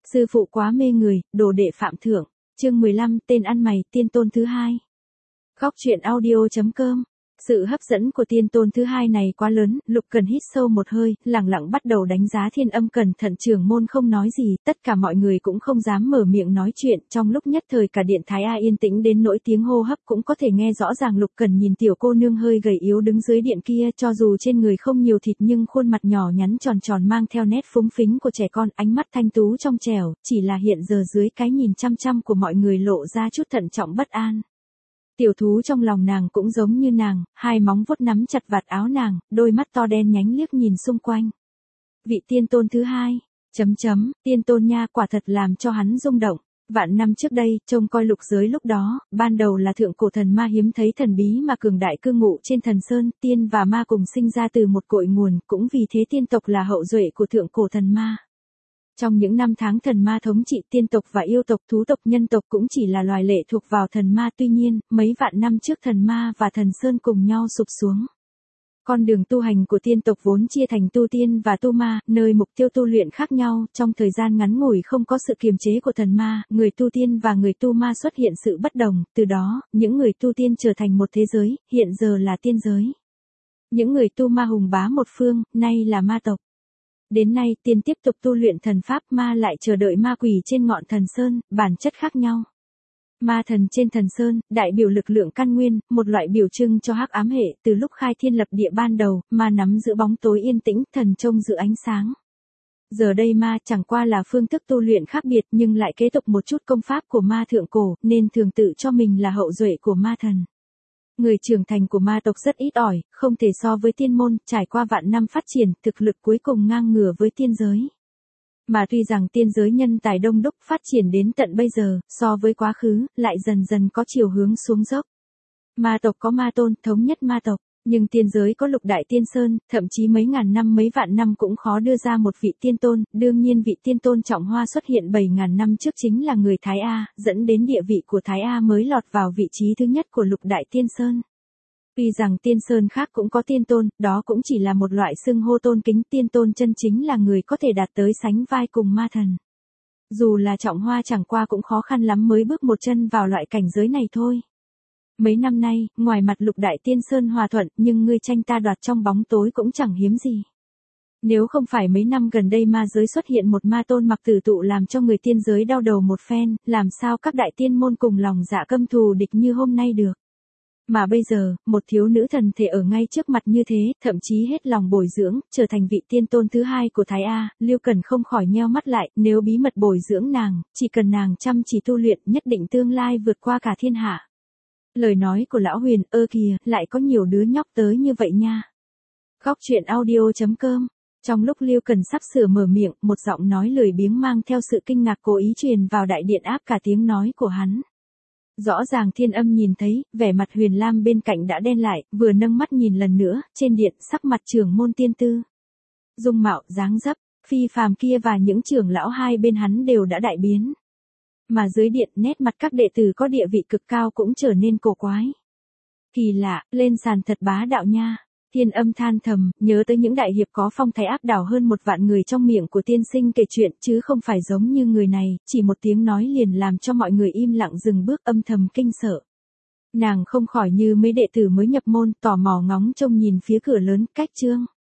Sư phụ quá mê người, đồ đệ phạm thượng. Chương 15, tên ăn mày, tiên tôn thứ hai. Góc truyện audio.com. Sự hấp dẫn của tiên tôn thứ hai này quá lớn, Lục Cần hít sâu một hơi, lẳng lặng bắt đầu đánh giá Thiên Âm. Cẩn thận trưởng môn không nói gì, tất cả mọi người cũng không dám mở miệng nói chuyện, trong lúc nhất thời cả điện Thái A yên tĩnh đến nỗi tiếng hô hấp cũng có thể nghe rõ ràng. Lục Cần nhìn tiểu cô nương hơi gầy yếu đứng dưới điện kia, cho dù trên người không nhiều thịt nhưng khuôn mặt nhỏ nhắn tròn tròn mang theo nét phúng phính của trẻ con, ánh mắt thanh tú trong trẻo, chỉ là hiện giờ dưới cái nhìn chăm chăm của mọi người lộ ra chút thận trọng bất an. Tiểu thú trong lòng nàng cũng giống như nàng, hai móng vuốt nắm chặt vạt áo nàng, đôi mắt to đen nhánh liếc nhìn xung quanh. Vị tiên tôn thứ hai, tiên tôn nha, quả thật làm cho hắn rung động. Vạn năm trước đây, trông coi lục giới lúc đó, ban đầu là thượng cổ thần ma hiếm thấy thần bí mà cường đại cư ngụ trên thần sơn, tiên và ma cùng sinh ra từ một cội nguồn, cũng vì thế tiên tộc là hậu duệ của thượng cổ thần ma. Trong những năm tháng thần ma thống trị, tiên tộc và yêu tộc, thú tộc, nhân tộc cũng chỉ là loài lệ thuộc vào thần ma. Tuy nhiên, mấy vạn năm trước thần ma và thần sơn cùng nhau sụp xuống. Con đường tu hành của tiên tộc vốn chia thành tu tiên và tu ma, nơi mục tiêu tu luyện khác nhau. Trong thời gian ngắn ngủi không có sự kiềm chế của thần ma, người tu tiên và người tu ma xuất hiện sự bất đồng. Từ đó, những người tu tiên trở thành một thế giới, hiện giờ là tiên giới. Những người tu ma hùng bá một phương, nay là ma tộc. Đến nay, tiên tiếp tục tu luyện thần pháp, ma lại chờ đợi ma quỷ trên ngọn thần sơn, bản chất khác nhau. Ma thần trên thần sơn, đại biểu lực lượng căn nguyên, một loại biểu trưng cho hắc ám hệ. Từ lúc khai thiên lập địa ban đầu, ma nắm giữ bóng tối yên tĩnh, thần trông giữ ánh sáng. Giờ đây ma chẳng qua là phương thức tu luyện khác biệt nhưng lại kế tục một chút công pháp của ma thượng cổ, nên thường tự cho mình là hậu duệ của ma thần. Người trưởng thành của ma tộc rất ít ỏi, không thể so với tiên môn, trải qua vạn năm phát triển, thực lực cuối cùng ngang ngửa với tiên giới. Mà tuy rằng tiên giới nhân tài đông đúc phát triển đến tận bây giờ, so với quá khứ, lại dần dần có chiều hướng xuống dốc. Ma tộc có ma tôn, thống nhất ma tộc, nhưng tiên giới có lục đại tiên sơn, thậm chí mấy ngàn năm mấy vạn năm cũng khó đưa ra một vị tiên tôn. Đương nhiên vị tiên tôn trọng hoa xuất hiện 7.000 năm trước chính là người Thái A, dẫn đến địa vị của Thái A mới lọt vào vị trí thứ nhất của lục đại tiên sơn. Tuy rằng tiên sơn khác cũng có tiên tôn, đó cũng chỉ là một loại xưng hô tôn kính. Tiên tôn chân chính là người có thể đạt tới sánh vai cùng ma thần. Dù là trọng hoa chẳng qua cũng khó khăn lắm mới bước một chân vào loại cảnh giới này thôi. Mấy năm nay, ngoài mặt lục đại tiên sơn hòa thuận, nhưng ngươi tranh ta đoạt trong bóng tối cũng chẳng hiếm gì. Nếu không phải mấy năm gần đây ma giới xuất hiện một ma tôn mặc tử tụ làm cho người tiên giới đau đầu một phen, làm sao các đại tiên môn cùng lòng dạ căm thù địch như hôm nay được. Mà bây giờ, một thiếu nữ thần thể ở ngay trước mặt như thế, thậm chí hết lòng bồi dưỡng, trở thành vị tiên tôn thứ hai của Thái A, Lưu Cần không khỏi nheo mắt lại, nếu bí mật bồi dưỡng nàng, chỉ cần nàng chăm chỉ tu luyện, nhất định tương lai vượt qua cả thiên hạ. Lời nói của lão Huyền, kìa, lại có nhiều đứa nhóc tới như vậy nha. Góc truyện audio.com. Trong lúc Lưu Cần sắp sửa mở miệng, một giọng nói lười biếng mang theo sự kinh ngạc cố ý truyền vào đại điện áp cả tiếng nói của hắn. Rõ ràng Thiên Âm nhìn thấy, vẻ mặt Huyền Lam bên cạnh đã đen lại, vừa nâng mắt nhìn lần nữa, trên điện, sắc mặt trưởng môn tiên tư. Dung mạo, dáng dấp, phi phàm kia và những trưởng lão hai bên hắn đều đã đại biến. Mà dưới điện, nét mặt các đệ tử có địa vị cực cao cũng trở nên cổ quái. Kỳ lạ, lên sàn thật bá đạo nha. Thiên Âm than thầm, nhớ tới những đại hiệp có phong thái áp đảo hơn 1 vạn người trong miệng của tiên sinh kể chuyện, chứ không phải giống như người này, chỉ một tiếng nói liền làm cho mọi người im lặng dừng bước, âm thầm kinh sợ. Nàng không khỏi như mấy đệ tử mới nhập môn, tò mò ngóng trông nhìn phía cửa lớn, cách trương.